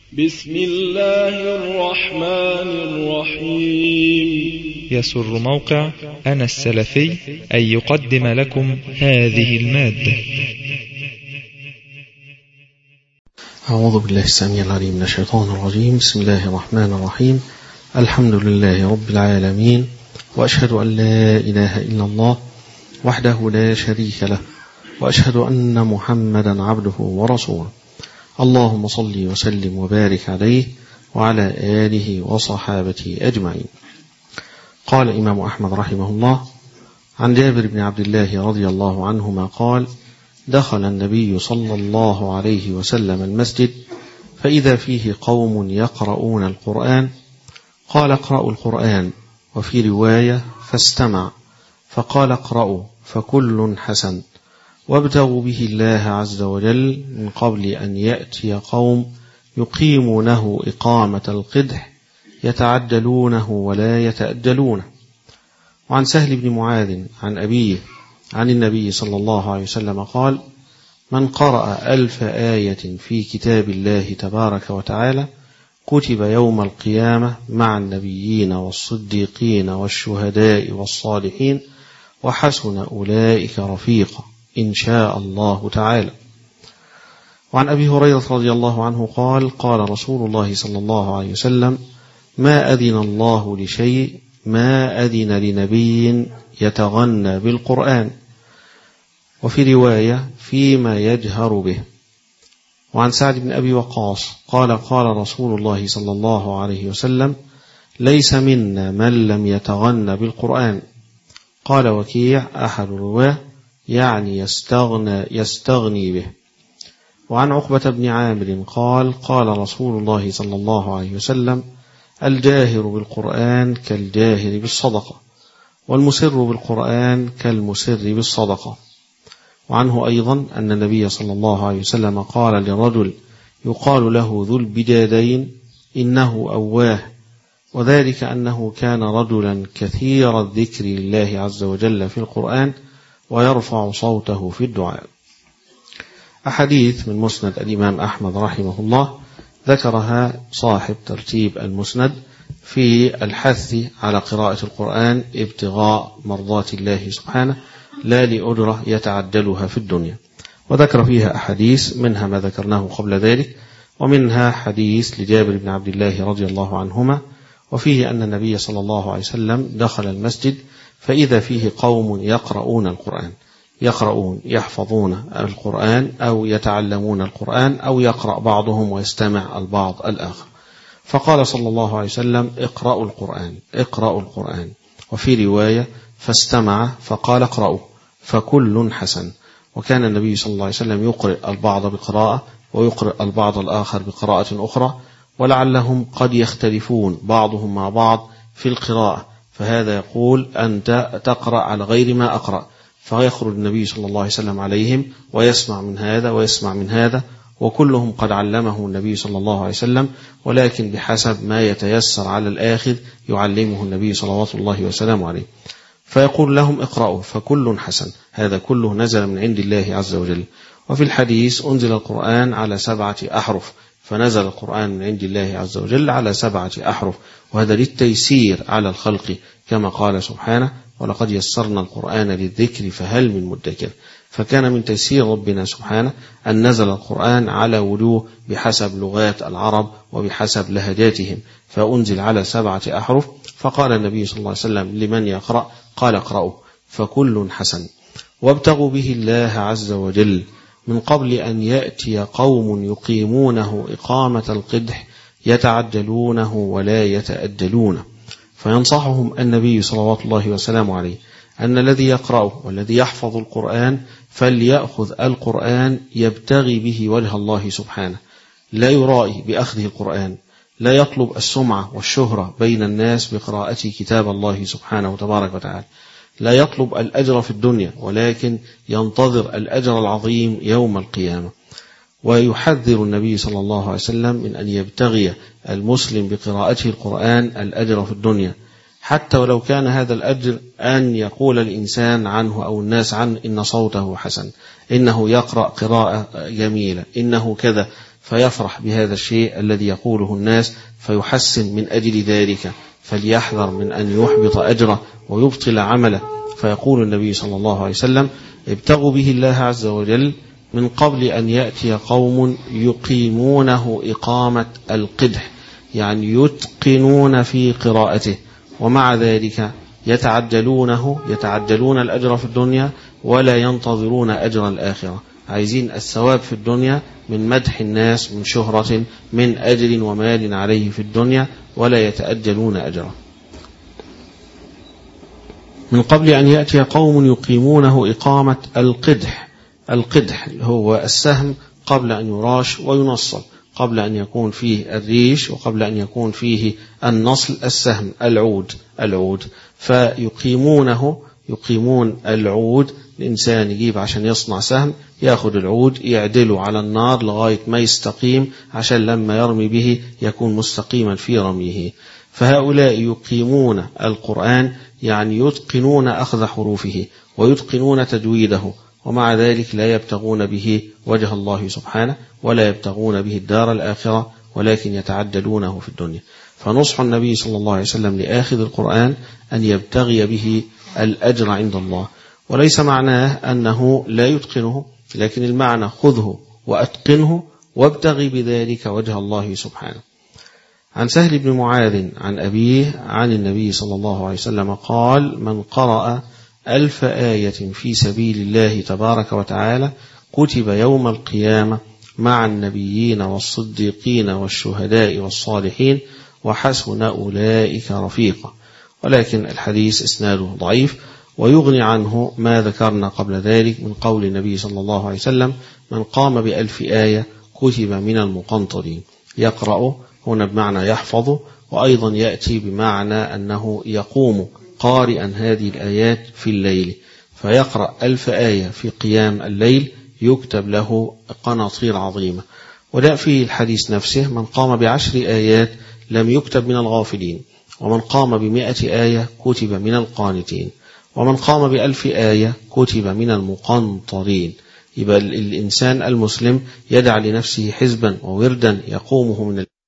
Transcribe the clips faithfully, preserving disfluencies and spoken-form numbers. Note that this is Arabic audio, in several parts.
بسم الله الرحمن الرحيم. يسر موقع أنا السلفي أن يقدم لكم هذه المادة. أعوذ بالله السميع العليم من الشيطان الرجيم. بسم الله الرحمن الرحيم. الحمد لله رب العالمين، وأشهد أن لا إله إلا الله وحده لا شريك له، وأشهد أن محمدا عبده ورسوله. اللهم صل وسلم وبارك عليه وعلى آله وصحابته أجمعين. قال الإمام أحمد رحمه الله عن جابر بن عبد الله رضي الله عنهما قال: دخل النبي صلى الله عليه وسلم المسجد فإذا فيه قوم يقرؤون القرآن، قال: اقرأوا القرآن. وفي رواية: فاستمع، فقال: اقرأوا فكل حسن، وابتغوا به الله عز وجل من قبل أن يأتي قوم يقيمونه إقامة القدح يتعجلونه ولا يتأجلونه. وعن سهل بن معاذ عن أبيه عن النبي صلى الله عليه وسلم قال: من قرأ ألف آية في كتاب الله تبارك وتعالى كتب يوم القيامة مع النبيين والصديقين والشهداء والصالحين وحسن أولئك رفيقا إن شاء الله تعالى. وعن أبي هريرة رضي الله عنه قال: قال رسول الله صلى الله عليه وسلم: ما أذن الله لشيء ما أذن لنبي يتغنى بالقرآن. وفي رواية: فيما يجهر به. وعن سعد بن أبي وقاص قال: قال رسول الله صلى الله عليه وسلم: ليس منا من لم يتغنى بالقرآن. قال وكيع أحد الرواه: يعني يستغنى, يستغني به. وعن عقبة بن عامر قال: قال رسول الله صلى الله عليه وسلم: الجاهر بالقرآن كالجاهر بالصدقة، والمسر بالقرآن كالمسر بالصدقة. وعنه أيضا أن النبي صلى الله عليه وسلم قال لرجل يقال له ذو البجادين: إنه أواه، وذلك أنه كان رجلا كثير الذكر لله عز وجل في القرآن ويرفع صوته في الدعاء. أحاديث من مسند الإمام أحمد رحمه الله ذكرها صاحب ترتيب المسند في الحث على قراءة القرآن ابتغاء مرضات الله سبحانه لا لأجرة يتعدلها في الدنيا، وذكر فيها أحاديث منها ما ذكرناه قبل ذلك، ومنها حديث لجابر بن عبد الله رضي الله عنهما، وفيه أن النبي صلى الله عليه وسلم دخل المسجد فإذا فيه قوم يقرؤون القرآن، يقرؤون يحفظون القرآن أو يتعلمون القرآن أو يقرأ بعضهم ويستمع البعض الآخر، فقال صلى الله عليه وسلم: اقرأوا القرآن اقرأوا القرآن. وفي رواية: فاستمع فقال: اقرأوا فكل حسن. وكان النبي صلى الله عليه وسلم يقرأ البعض بقراءة ويقرأ البعض الآخر بقراءة أخرى، ولعلهم قد يختلفون بعضهم مع بعض في القراءة، فهذا يقول أنت تقرأ على غير ما أقرأ، فيخرج النبي صلى الله عليه وسلم عليهم ويسمع من هذا ويسمع من هذا، وكلهم قد علمه النبي صلى الله عليه وسلم، ولكن بحسب ما يتيسر على الآخذ يعلمه النبي صلوات الله وسلامه عليه، فيقول لهم: اقرأوا فكل حسن. هذا كله نزل من عند الله عز وجل. وفي الحديث: أنزل القرآن على سبعة أحرف، فنزل القرآن من عند الله عز وجل على سبعة أحرف، وهذا للتيسير على الخلق كما قال سبحانه: ولقد يسرنا القرآن للذكر فهل من مدكر. فكان من تيسير ربنا سبحانه أن نزل القرآن على وجوه بحسب لغات العرب وبحسب لهجاتهم، فأنزل على سبعة أحرف. فقال النبي صلى الله عليه وسلم لمن يقرأ قال: اقرأوا فكل حسن، وابتغوا به الله عز وجل من قبل أن يأتي قوم يقيمونه إقامة القدح يتعجلونه ولا يتأجلونه. فينصحهم النبي صلوات الله وسلامه عليه أن الذي يقرأه والذي يحفظ القرآن فليأخذ القرآن يبتغي به وجه الله سبحانه، لا يرائي بأخذه القرآن، لا يطلب السمعة والشهرة بين الناس بقراءة كتاب الله سبحانه وتبارك وتعالى، لا يطلب الأجر في الدنيا، ولكن ينتظر الأجر العظيم يوم القيامة. ويحذر النبي صلى الله عليه وسلم من أن يبتغي المسلم بقراءته القرآن الأجر في الدنيا، حتى ولو كان هذا الأجر أن يقول الإنسان عنه أو الناس عنه إن صوته حسن، إنه يقرأ قراءة جميلة، إنه كذا، فيفرح بهذا الشيء الذي يقوله الناس فيحسن من أجل ذلك، فليحذر من أن يحبط أجره ويبطل عمله. فيقول النبي صلى الله عليه وسلم: ابتغوا به الله عز وجل من قبل أن يأتي قوم يقيمونه إقامة القدح، يعني يتقنون في قراءته، ومع ذلك يتعجلونه يتعجلون الأجر في الدنيا ولا ينتظرون أجر الآخرة. عايزين الثواب في الدنيا من مدح الناس، من شهرة، من أجر ومال عليه في الدنيا، ولا يتأجلون أجره. من قبل أن يأتي قوم يقيمونه إقامة القدح. القدح هو السهم قبل أن يراش وينصل، قبل أن يكون فيه الريش وقبل أن يكون فيه النصل السهم العود العود فيقيمونه يقيمون العود. الإنسان يجيب عشان يصنع سهم، ياخد العود يعدله على النار لغاية ما يستقيم، عشان لما يرمي به يكون مستقيما في رميه. فهؤلاء يقيمون القرآن، يعني يتقنون أخذ حروفه ويتقنون تجويده، ومع ذلك لا يبتغون به وجه الله سبحانه ولا يبتغون به الدار الآخرة، ولكن يتعجلونه في الدنيا. فنصح النبي صلى الله عليه وسلم لآخذ القرآن أن يبتغي به الأجر عند الله، وليس معناه أنه لا يتقنه، لكن المعنى خذه وأتقنه وابتغي بذلك وجه الله سبحانه. عن سهل بن معاذ عن أبيه عن النبي صلى الله عليه وسلم قال: من قرأ ألف آية في سبيل الله تبارك وتعالى كتب يوم القيامة مع النبيين والصديقين والشهداء والصالحين وحسن أولئك رفيقا. ولكن الحديث إسناده ضعيف، ويغني عنه ما ذكرنا قبل ذلك من قول النبي صلى الله عليه وسلم: من قام بألف آية كتب من المقنطرين. يقرأ هنا بمعنى يحفظ، وأيضا يأتي بمعنى أنه يقوم قارئا هذه الآيات في الليل، فيقرأ ألف آية في قيام الليل يكتب له قناطير عظيمة. ولا في الحديث نفسه: من قام بعشر آيات لم يكتب من الغافلين، ومن قام بمئة آية كتب من القانتين، ومن قام بألف آية كتب من المقنطرين. يبقى الإنسان المسلم يدع لنفسه حزبا ووردا يقومه من الليل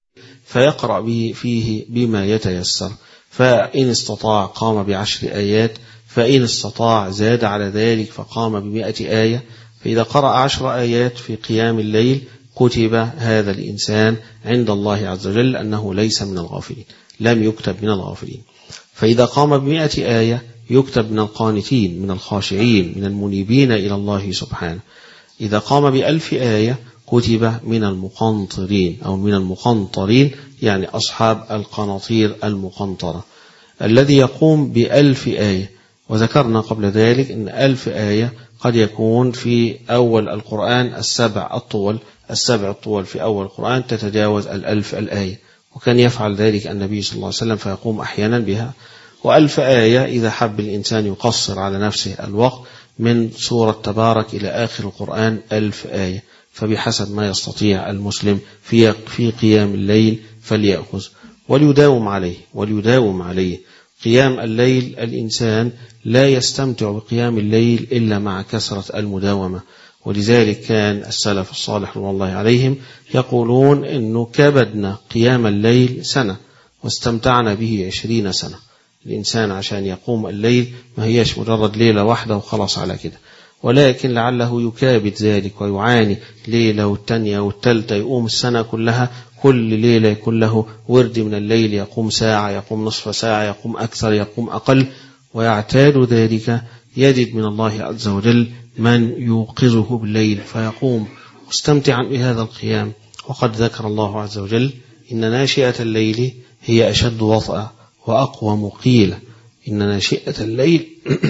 فيقرأ به فيه بما يتيسر، فإن استطاع قام بعشر آيات، فإن استطاع زاد على ذلك فقام بمئة آية. فإذا قرأ عشر آيات في قيام الليل كتب هذا الإنسان عند الله عز وجل أنه ليس من الغافلين، لم يكتب من الغافلين. فإذا قام بمئة آية يكتب من القانتين، من الخاشعين، من المنيبين إلى الله سبحانه. إذا قام بألف آية كتب من المقنطرين أو من المقنطرين، يعني أصحاب القناطير المقنطرة. الذي يقوم بألف آية، وذكرنا قبل ذلك أن ألف آية قد يكون في أول القرآن السبع الطول السبع الطول في أول القرآن تتجاوز الألف الآية، وكان يفعل ذلك النبي صلى الله عليه وسلم فيقوم أحيانا بها. وألف آية إذا حب الإنسان يقصر على نفسه الوقت من سورة تبارك إلى آخر القرآن ألف آية، فبحسب ما يستطيع المسلم في في قيام الليل فليأخذ وليداوم عليه وليداوم عليه. قيام الليل الإنسان لا يستمتع بقيام الليل إلا مع كثرة المداومة، ولذلك كان السلف الصالح رضي الله عليهم يقولون إنه كبدنا قيام الليل سنة واستمتعنا به عشرين سنة. الإنسان عشان يقوم الليل ما هيش مجرد ليلة واحدة وخلص على كده، ولكن لعله يكابد ذلك ويعاني ليلة والتانية والتالتة، يقوم السنة كلها كل ليلة يكون له ورد من الليل، يقوم ساعة، يقوم نصف ساعة، يقوم أكثر، يقوم أقل، ويعتاد ذلك. يجد من الله عز وجل من يوقظه بالليل فيقوم مستمتعا بهذا القيام. وقد ذكر الله عز وجل: إن ناشئة الليل هي أشد وطأ وأقوم قيلا. إن ناشئة الليل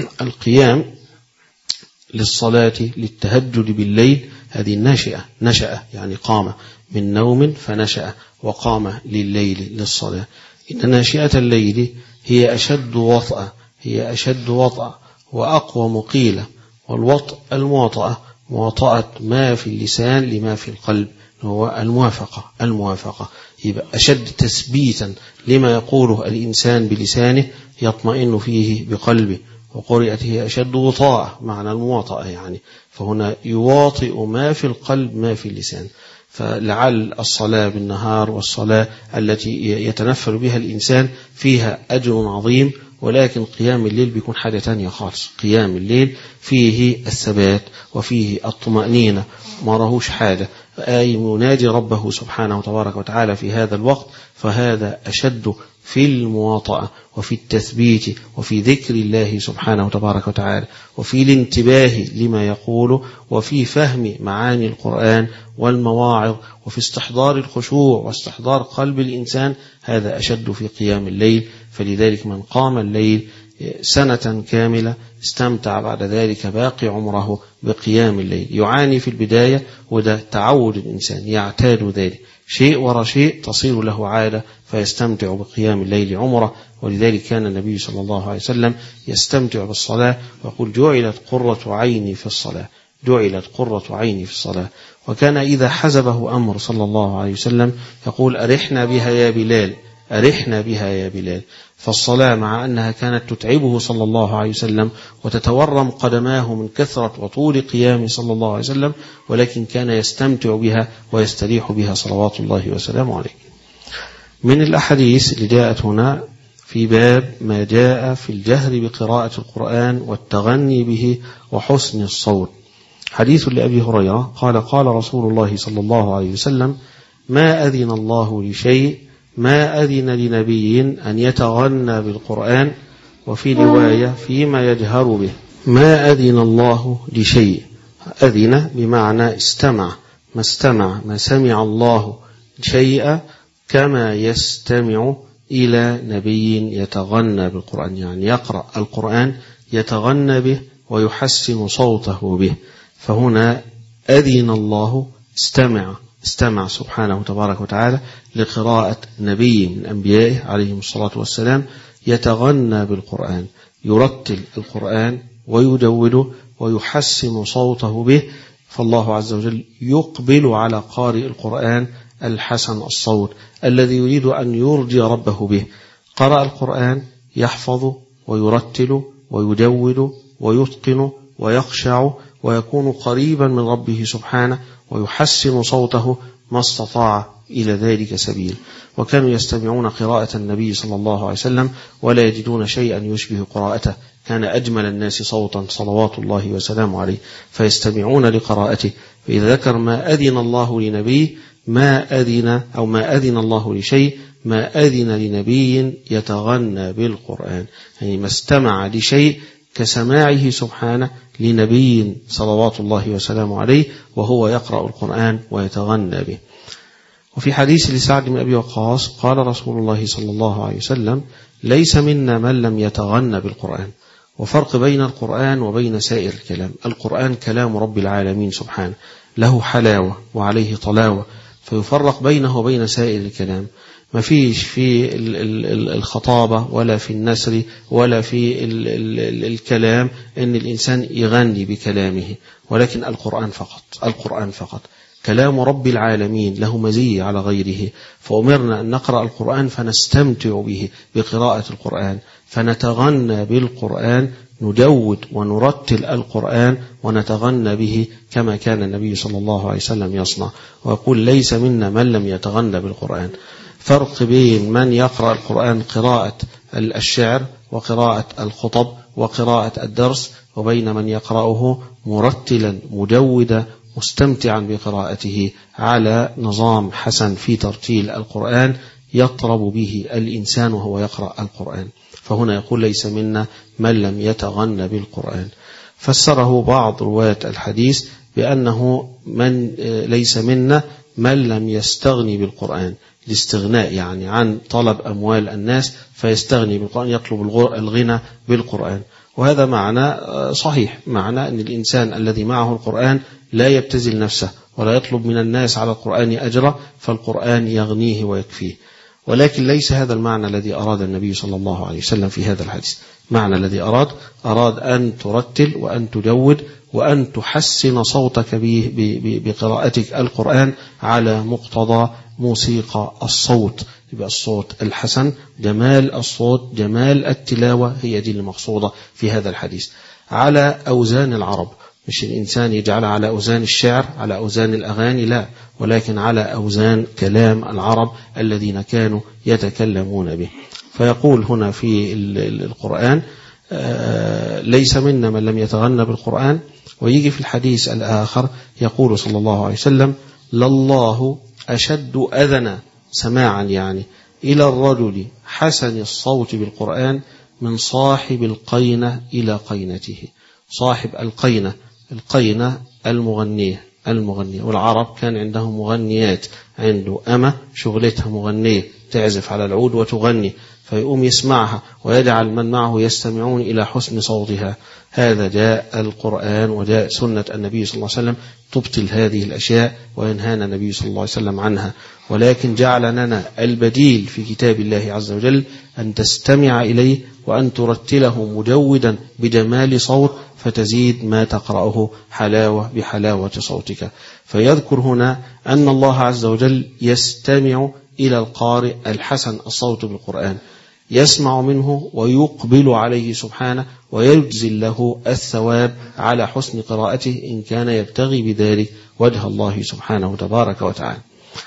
القيام للصلاة للتهجد بالليل، هذه الناشئة، نشأ يعني قام من نوم فنشأ وقام لليل للصلاة. إن ناشئة الليل هي أشد وطأ هي أشد وطأ وأقوم قيلا. والوطأ المواطأة مواطأة ما في اللسان لما في القلب، هو الموافقة الموافقة يبقى أشد تثبيتا لما يقوله الإنسان بلسانه يطمئن فيه بقلبه. وقرئت هي أشد وطاء، معنى المواطأة يعني، فهنا يواطئ ما في القلب ما في اللسان. فلعل الصلاة بالنهار والصلاة التي يتنفل بها الإنسان فيها أجر عظيم، ولكن قيام الليل بيكون حاجة تانية خالص. قيام الليل فيه الثبات وفيه الطمأنينة، ما رهوش حاجة، أي ينادي ربه سبحانه وتبارك وتعالى في هذا الوقت، فهذا أشد في المواطأة وفي التثبيت وفي ذكر الله سبحانه وتبارك وتعالى وفي الانتباه لما يقوله وفي فهم معاني القرآن والمواعظ وفي استحضار الخشوع واستحضار قلب الإنسان، هذا أشد في قيام الليل. فلذلك من قام الليل سنة كاملة استمتع بعد ذلك باقي عمره بقيام الليل. يعاني في البداية، وده تعود الإنسان يعتاد ذلك، شيء وراء شيء تصير له عادة فيستمتع بقيام الليل عمره. ولذلك كان النبي صلى الله عليه وسلم يستمتع بالصلاة ويقول جعلت قرة عيني في الصلاة، جعلت قرة عيني في الصلاة. وكان إذا حزبه أمر صلى الله عليه وسلم يقول أرحنا بها يا بلال، أرحنا بها يا بلال. فالصلاة مع أنها كانت تتعبه صلى الله عليه وسلم وتتورم قدماه من كثرة وطول قيامه صلى الله عليه وسلم، ولكن كان يستمتع بها ويستريح بها صلوات الله وسلامه عليه. من الأحاديث اللي جاءت هنا في باب ما جاء في الجهر بقراءة القرآن والتغني به وحسن الصوت، حديث لأبي هريرة قال قال رسول الله صلى الله عليه وسلم ما أذن الله لشيء ما أذن لنبي أن يتغنى بالقرآن، وفي رواية فيما يجهر به. ما أذن الله لشيء، أذن بمعنى استمع، ما استمع ما سمع الله شيئا كما يستمع إلى نبي يتغنى بالقرآن، يعني يقرأ القرآن يتغنى به ويحسن صوته به. فهنا أذن الله، استمع استمع سبحانه تبارك وتعالى لقراءة نبي من أنبيائه عليهم الصلاة والسلام يتغنى بالقرآن، يرتل القرآن ويدوله ويحسن صوته به. فالله عز وجل يقبل على قارئ القرآن الحسن الصوت الذي يريد أن يرضي ربه به. قرأ القرآن يحفظ ويرتل ويدول ويتقن ويخشع ويكون قريبا من ربه سبحانه ويحسن صوته ما استطاع إلى ذلك سبيل. وكانوا يستمعون قراءة النبي صلى الله عليه وسلم ولا يجدون شيئا يشبه قراءته، كان أجمل الناس صوتا صلوات الله وسلامه عليه، فيستمعون لقراءته. فإذا ذكر ما أذن الله لنبي ما أذن أو ما أذن الله لشيء ما أذن لنبي يتغنى بالقرآن، يعني ما استمع لشيء كسماعه سبحانه لنبي صلوات الله وسلامه عليه وهو يقرأ القرآن ويتغنى به. وفي حديث لسعد بن أبي وقاص قال رسول الله صلى الله عليه وسلم ليس منا من لم يتغنى بالقرآن. وفرق بين القرآن وبين سائر الكلام، القرآن كلام رب العالمين سبحانه له حلاوة وعليه طلاوة، فيفرق بينه وبين سائر الكلام. ما فيش في الخطابة ولا في النثر ولا في الكلام أن الإنسان يغني بكلامه، ولكن القرآن فقط، القرآن فقط كلام رب العالمين له مزية على غيره. فأمرنا أن نقرأ القرآن فنستمتع به بقراءة القرآن، فنتغنى بالقرآن، ندود ونرتل القرآن ونتغنى به كما كان النبي صلى الله عليه وسلم يصنع. ويقول ليس منا من لم يتغنى بالقرآن. فرق بين من يقرأ القرآن قراءة الشعر وقراءة الخطب وقراءة الدرس، وبين من يقرأه مرتلا مجودا مستمتعا بقراءته على نظام حسن في ترتيل القرآن يطرب به الإنسان وهو يقرأ القرآن. فهنا يقول ليس منا من لم يتغنى بالقرآن. فسره بعض رواة الحديث بأنه من ليس منا من لم يستغني بالقرآن، الاستغناء يعني عن طلب أموال الناس فيستغني بالقرآن، يطلب الغنى بالقرآن. وهذا معنى صحيح، معنى أن الإنسان الذي معه القرآن لا يبتذل نفسه ولا يطلب من الناس على القرآن أجرا، فالقرآن يغنيه ويكفيه. ولكن ليس هذا المعنى الذي أراد النبي صلى الله عليه وسلم في هذا الحديث. معنى الذي أراد أراد أن ترتل وأن تجود وأن تحسن صوتك بقراءتك القرآن على مقتضى موسيقى الصوت، يبقى الصوت الحسن، جمال الصوت، جمال التلاوة، هي دي المقصودة في هذا الحديث، على أوزان العرب. مش الإنسان يجعل على أوزان الشعر على أوزان الأغاني، لا، ولكن على أوزان كلام العرب الذين كانوا يتكلمون به. فيقول هنا في القرآن ليس منا من لم يتغنى بالقرآن. ويجي في الحديث الآخر يقول صلى الله عليه وسلم لله أشد أذنا سماعا يعني إلى الرجل حسن الصوت بالقرآن من صاحب القينة إلى قينته. صاحب القينة، القينة المغنية المغنية والعرب كان عندهم مغنيات، عنده أمة شغلتها مغنية تعزف على العود وتغني، فيقوم يسمعها ويجعل من معه يستمعون إلى حسن صوتها. هذا جاء القرآن وجاء سنة النبي صلى الله عليه وسلم تبطل هذه الأشياء وينهانا النبي صلى الله عليه وسلم عنها، ولكن جعل لنا البديل في كتاب الله عز وجل أن تستمع إليه وأن ترتله مجودا بجمال صوت فتزيد ما تقرأه حلاوة بحلاوة صوتك. فيذكر هنا أن الله عز وجل يستمع إلى القارئ الحسن الصوت بالقرآن، يسمع منه ويقبل عليه سبحانه ويجزل له الثواب على حسن قراءته إن كان يبتغي بذلك وجه الله سبحانه تبارك وتعالى.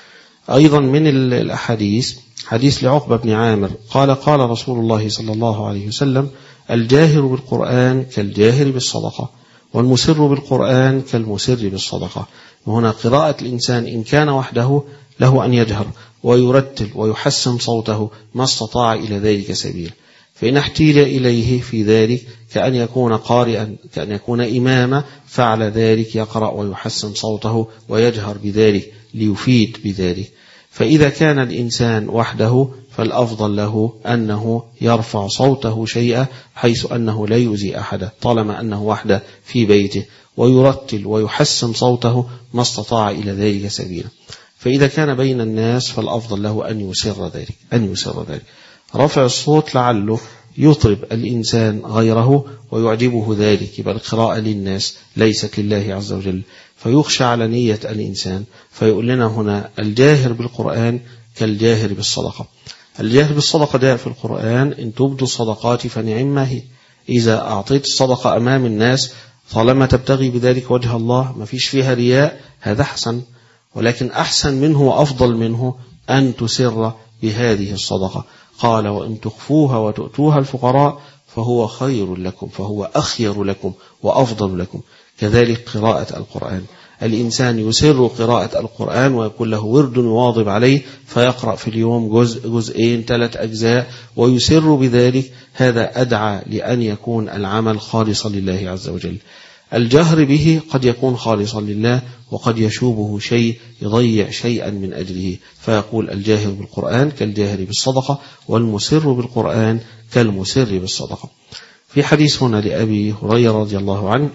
أيضا من الأحاديث حديث لعقبة بن عامر قال قال رسول الله صلى الله عليه وسلم الجاهر بالقرآن كالجاهر بالصدقة والمسر بالقرآن كالمسر بالصدقة. وهنا قراءة الإنسان إن كان وحده له أن يجهر ويرتل ويحسن صوته ما استطاع إلى ذلك سبيل، فإن احتيج إليه في ذلك كأن يكون قارئا كأن يكون إماما فعل ذلك يقرأ ويحسن صوته ويجهر بذلك ليفيد بذلك. فإذا كان الإنسان وحده فالأفضل له أنه يرفع صوته شيئا حيث أنه لا يؤذي أحدا طالما أنه وحده في بيته، ويرتل ويحسن صوته ما استطاع إلى ذلك سبيلا. فإذا كان بين الناس فالأفضل له أن يسر ذلك أن يسر ذلك رفع الصوت لعله يطرب الإنسان غيره ويعجبه ذلك، يبقى القراءة للناس ليست لله عز وجل، فيخشى على نية الإنسان. فيقول لنا هنا الجاهر بالقرآن كالجاهر بالصدقة. الجاهر بالصدقة ده في القرآن إن تبدوا الصدقات فنعما هي. إذا أعطيت الصدقة أمام الناس طالما تبتغي بذلك وجه الله ما فيش فيها رياء هذا حسن، ولكن أحسن منه وأفضل منه أن تسر بهذه الصدقة. قال وإن تخفوها وتؤتوها الفقراء فهو خير لكم فهو أخير لكم وأفضل لكم. كذلك قراءة القرآن، الإنسان يسر قراءة القرآن ويكون له ورد يواظب عليه فيقرأ في اليوم جزء جزئين ثلاث أجزاء ويسر بذلك، هذا أدعى لأن يكون العمل خالصا لله عز وجل. الجهر به قد يكون خالصا لله وقد يشوبه شيء يضيع شيئا من أجله، فيقول الجاهر بالقرآن كالجاهر بالصدقة والمسر بالقرآن كالمسر بالصدقة. في حديث هنا لأبي هريرة رضي الله عنه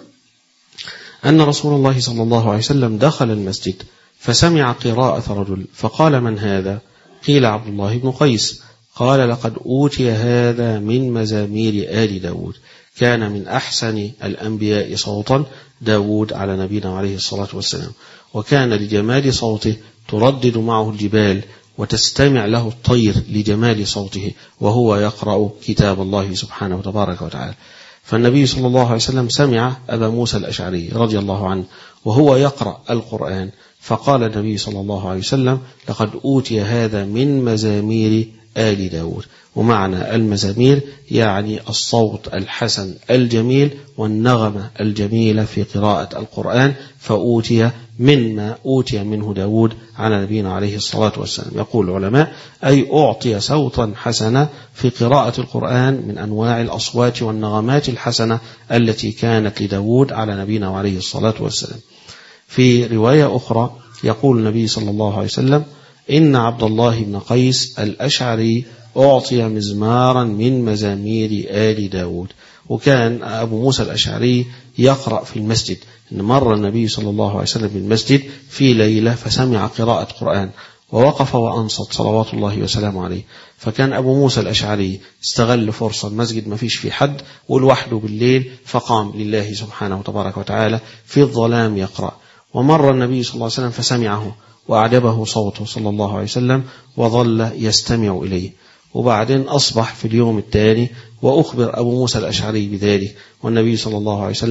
أن رسول الله صلى الله عليه وسلم دخل المسجد فسمع قراءة رجل فقال من هذا؟ قيل عبد الله بن قيس. قال لقد أوتي هذا من مزامير آل داود، كان من أحسن الأنبياء صوتا داود على نبينا عليه الصلاة والسلام، وكان لجمال صوته تردد معه الجبال وتستمع له الطير لجمال صوته وهو يقرأ كتاب الله سبحانه وتبارك وتعالى. فالنبي صلى الله عليه وسلم سمع أبا موسى الأشعري رضي الله عنه وهو يقرأ القرآن، فقال النبي صلى الله عليه وسلم لقد أوتي هذا من مزامير آل داود. ومعنى المزامير يعني الصوت الحسن الجميل والنغمة الجميلة في قراءة القرآن، فأوتي مما أوتي منه داود على نبينا عليه الصلاة والسلام. يقول العلماء أي أعطي صوتا حسنا في قراءة القرآن من أنواع الأصوات والنغمات الحسنة التي كانت لداود على نبينا عليه الصلاة والسلام. في رواية أخرى يقول النبي صلى الله عليه وسلم إن عبد الله بن قيس الأشعري أعطي مزمارا من مزامير آل داود. وكان أبو موسى الأشعري يقرأ في المسجد، إن مر النبي صلى الله عليه وسلم بالمسجد في ليلة فسمع قراءة قرآن ووقف وأنصت صلوات الله وسلامه عليه. فكان أبو موسى الأشعري استغل فرصة المسجد ما فيش في حد ولوحده بالليل فقام لله سبحانه وتبارك وتعالى في الظلام يقرأ، ومر النبي صلى الله عليه وسلم فسمعه وأعجبه صوته صلى الله عليه وسلم وظل يستمع إليه. وبعدين أصبح في اليوم الثاني وأخبر أبو موسى الأشعري بذلك، والنبي صلى الله عليه وسلم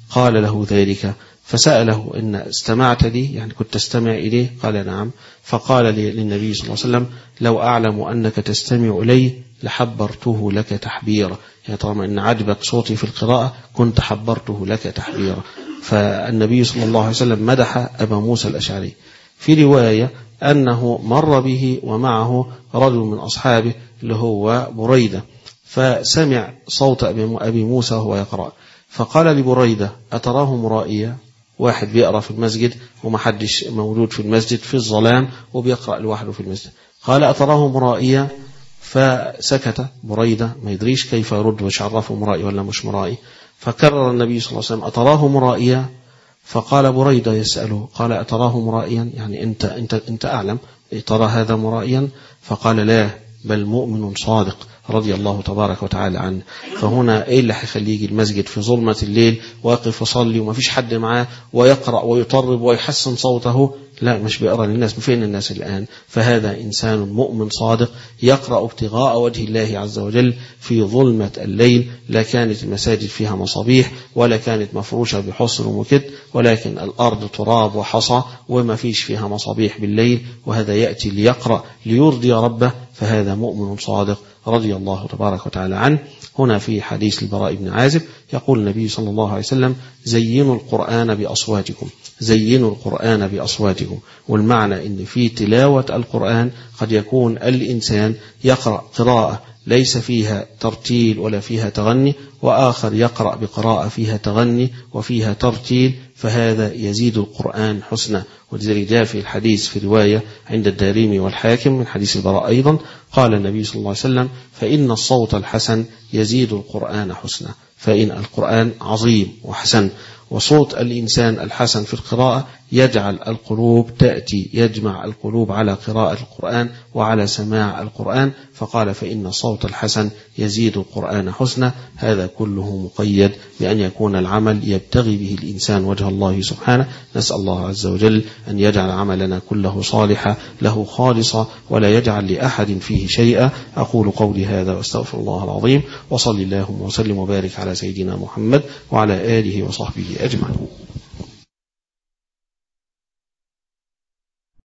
قال له ذلك، فسأله إن استمعت لي، يعني كنت تستمع إليه؟ قال نعم. فقال للنبي صلى الله عليه وسلم لو أعلم أنك تستمع إليه لحبرته لك تحبيرا، يعني طالما إن عجبك صوتي في القراءة كنت حبرته لك تحبيرا. فالنبي صلى الله عليه وسلم مدح أبا موسى الأشعري. في رواية أنه مر به ومعه رجل من أصحابه اللي هو بريدة، فسمع صوت أبي موسى وهو يقرأ، فقال لبريدة أتراه مرائيا؟ واحد بيقرأ في المسجد ومحدش موجود في المسجد في الظلام وبيقرأ لوحده في المسجد، قال أتراه مرائيا؟ فسكت بريدة ما يدريش كيف يرد وش عرفه مرائي ولا مش مرائي. فكرر النبي صلى الله عليه وسلم أتراه مرائيا؟ فقال بريدة يسأله قال أتراه مرائيا؟ يعني أنت, أنت, أنت أعلم ترى هذا مرائيا؟ فقال لا بل مؤمن صادق رضي الله تبارك وتعالى عنه. فهنا إيه اللي هيخليه يجي المسجد في ظلمة الليل واقف يصلي وما فيش حد معاه ويقرأ ويطرب ويحسن صوته؟ لا، مش بيقرأ للناس. فين الناس الآن؟ فهذا إنسان مؤمن صادق يقرأ ابتغاء وجه الله عز وجل في ظلمة الليل. لا كانت المساجد فيها مصابيح ولا كانت مفروشة بحصر ومكد، ولكن الأرض تراب وحصى وما فيش فيها مصابيح بالليل، وهذا يأتي ليقرأ ليرضي ربه، فهذا مؤمن صادق رضي الله تبارك وتعالى عنه. هنا في حديث البراء بن عازب يقول النبي صلى الله عليه وسلم زينوا القرآن بأصواتكم، زينوا القرآن بأصواتكم. والمعنى إن في تلاوة القرآن قد يكون الإنسان يقرأ قراءة ليس فيها ترتيل ولا فيها تغني، وآخر يقرأ بقراءة فيها تغني وفيها ترتيل، فهذا يزيد القرآن حسنا. ولذلك جاء في الحديث في رواية عند الدارمي والحاكم من حديث البراء أيضا قال النبي صلى الله عليه وسلم فإن الصوت الحسن يزيد القرآن حسنا. فإن القرآن عظيم وحسن، وصوت الإنسان الحسن في القراءة يجعل القلوب تأتي يجمع القلوب على قراءة القرآن وعلى سماع القرآن. فقال فإن الصوت الحسن يزيد القرآن حسنا. هذا كله مقيد بأن يكون العمل يبتغي به الإنسان وجه الله سبحانه. نسأل الله عز وجل أن يجعل عملنا كله صالحا له خالصا ولا يجعل لأحد فيه شيئا. أقول قولي هذا واستغفر الله العظيم، وصل اللهم وسلم وبارك على سيدنا محمد وعلى آله وصحبه أجمعين.